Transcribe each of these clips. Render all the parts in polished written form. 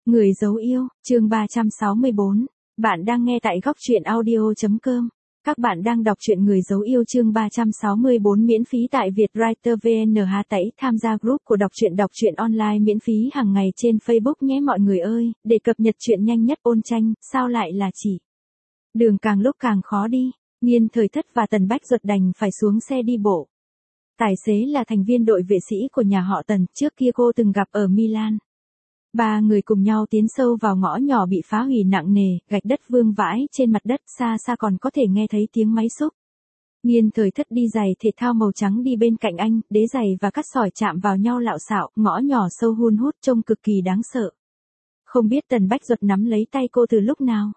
Người dấu yêu, chương 364. Bạn đang nghe tại góc truyện audio.com. Các bạn đang đọc truyện Người dấu yêu chương 364 miễn phí tại Vietwriter VN. Tẩy tham gia group của đọc truyện online miễn phí hàng ngày trên Facebook nhé mọi người ơi, để cập nhật truyện nhanh nhất. Ôn tranh, sao lại là chỉ. Đường càng lúc càng khó đi, Nhiên Thời Thất và Tần Bách Duật đành phải xuống xe đi bộ. Tài xế là thành viên đội vệ sĩ của nhà họ Tần, trước kia cô từng gặp ở Milan. Ba người cùng nhau tiến sâu vào ngõ nhỏ bị phá hủy nặng nề, gạch đất vương vãi trên mặt đất, xa xa còn có thể nghe thấy tiếng máy xúc. Nhiên Thời Thất đi giày thể thao màu trắng đi bên cạnh anh, đế giày và cát sỏi chạm vào nhau lạo xạo, ngõ nhỏ sâu hun hút trông cực kỳ đáng sợ. Không biết Tần Bách Duật nắm lấy tay cô từ lúc nào.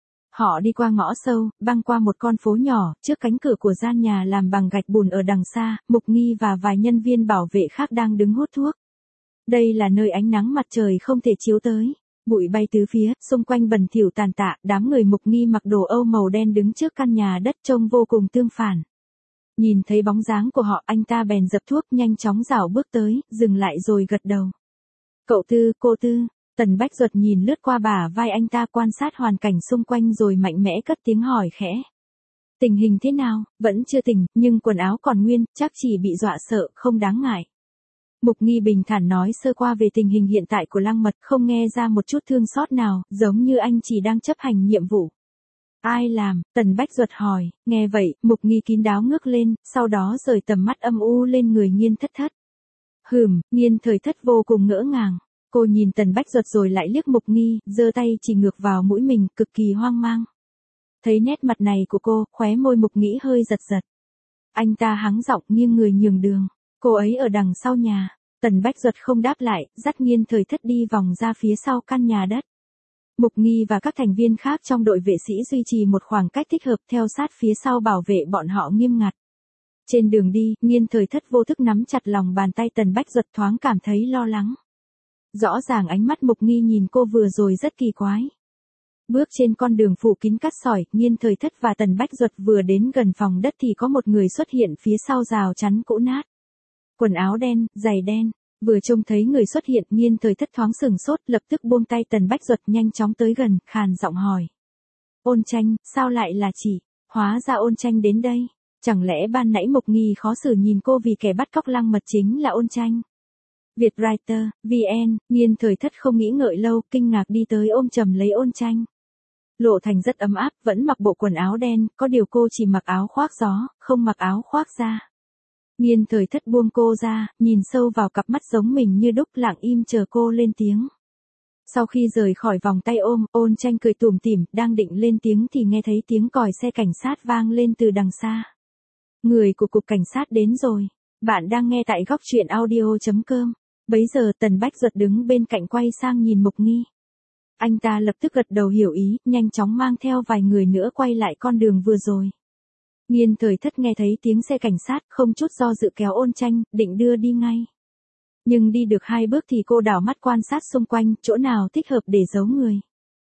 Họ đi qua ngõ sâu, băng qua một con phố nhỏ, trước cánh cửa của gian nhà làm bằng gạch bùn ở đằng xa, Mục Nghi và vài nhân viên bảo vệ khác đang đứng hút thuốc. Đây là nơi ánh nắng mặt trời không thể chiếu tới. Bụi bay tứ phía, xung quanh bẩn thỉu tàn tạ, đám người Mục Nghi mặc đồ Âu màu đen đứng trước căn nhà đất trông vô cùng tương phản. Nhìn thấy bóng dáng của họ, anh ta bèn dập thuốc, nhanh chóng rảo bước tới, dừng lại rồi gật đầu. Cậu Tư, cô Tư. Tần Bách Duật nhìn lướt qua bả vai anh ta, quan sát hoàn cảnh xung quanh rồi mạnh mẽ cất tiếng hỏi khẽ. Tình hình thế nào? Vẫn chưa tỉnh, nhưng quần áo còn nguyên, chắc chỉ bị dọa sợ, không đáng ngại. Mục Nghi bình thản nói sơ qua về tình hình hiện tại của Lăng Mật, không nghe ra một chút thương xót nào, giống như anh chỉ đang chấp hành nhiệm vụ. Ai làm? Tần Bách Duật hỏi. Nghe vậy, Mục Nghi kín đáo ngước lên, sau đó rời tầm mắt âm u lên người Nhiên Thất Thất. Nhiên Thời Thất vô cùng ngỡ ngàng. Cô nhìn Tần Bách Duật rồi lại liếc Mục Nghi, giơ tay chỉ ngược vào mũi mình, cực kỳ hoang mang. Thấy nét mặt này của cô, khóe môi Mục Nghĩ hơi giật giật. Anh ta hắng giọng nghiêng người nhường đường. Cô ấy ở đằng sau nhà. Tần Bách Duật không đáp lại, dắt Nhiên Thời Thất đi vòng ra phía sau căn nhà đất. Mục Nghi và các thành viên khác trong đội vệ sĩ duy trì một khoảng cách thích hợp, theo sát phía sau bảo vệ bọn họ nghiêm ngặt. Trên đường đi, Nhiên Thời Thất vô thức nắm chặt lòng bàn tay Tần Bách Duật, thoáng cảm thấy lo lắng. Rõ ràng ánh mắt Mục Nghi nhìn cô vừa rồi rất kỳ quái. Bước trên con đường phủ kín cát sỏi, Nhiên Thời Thất và Tần Bách Duật vừa đến gần phòng đất thì có một người xuất hiện phía sau rào chắn cũ nát. Quần áo đen, giày đen, vừa trông thấy người xuất hiện, Nhiên Thời Thất thoáng sửng sốt, lập tức buông tay Tần Bách Duật, nhanh chóng tới gần, khàn giọng hỏi. Ôn tranh, sao lại là chị? Hóa ra Ôn tranh đến đây. Chẳng lẽ ban nãy Mục Nghi khó xử nhìn cô vì kẻ bắt cóc Lăng Mật chính là Ôn tranh? Vietwriter, VN, Nhiên Thời Thất không nghĩ ngợi lâu, kinh ngạc đi tới ôm chầm lấy Ôn tranh. Lộ Thành rất ấm áp, vẫn mặc bộ quần áo đen, có điều cô chỉ mặc áo khoác gió, không mặc áo khoác da. Nhiên Thời Thất buông cô ra, nhìn sâu vào cặp mắt giống mình như đúc, lặng im chờ cô lên tiếng. Sau khi rời khỏi vòng tay ôm, Ôn tranh cười tủm tỉm, đang định lên tiếng thì nghe thấy tiếng còi xe cảnh sát vang lên từ đằng xa. Người của cục cảnh sát đến rồi. Bạn đang nghe tại góc truyện audio.com. Bấy giờ Tần Bách Duật đứng bên cạnh quay sang nhìn Mục Nghi. Anh ta lập tức gật đầu hiểu ý, nhanh chóng mang theo vài người nữa quay lại con đường vừa rồi. Nhiên Thời Thất nghe thấy tiếng xe cảnh sát, không chút do dự kéo Ôn tranh, định đưa đi ngay. Nhưng đi được 2 bước thì cô đảo mắt quan sát xung quanh, chỗ nào thích hợp để giấu người.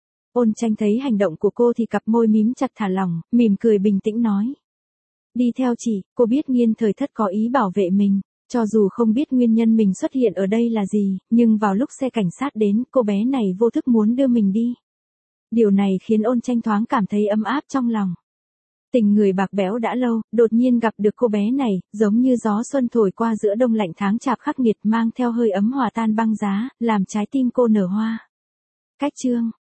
Ôn tranh thấy hành động của cô thì cặp môi mím chặt thả lỏng, mỉm cười bình tĩnh nói. Đi theo chị. Cô biết Nhiên Thời Thất có ý bảo vệ mình. Cho dù không biết nguyên nhân mình xuất hiện ở đây là gì, nhưng vào lúc xe cảnh sát đến, cô bé này vô thức muốn đưa mình đi. Điều này khiến Ôn tranh thoáng cảm thấy ấm áp trong lòng. Tình người bạc bẽo đã lâu, đột nhiên gặp được cô bé này, giống như gió xuân thổi qua giữa đông lạnh tháng chạp khắc nghiệt, mang theo hơi ấm hòa tan băng giá, làm trái tim cô nở hoa. Cách chương.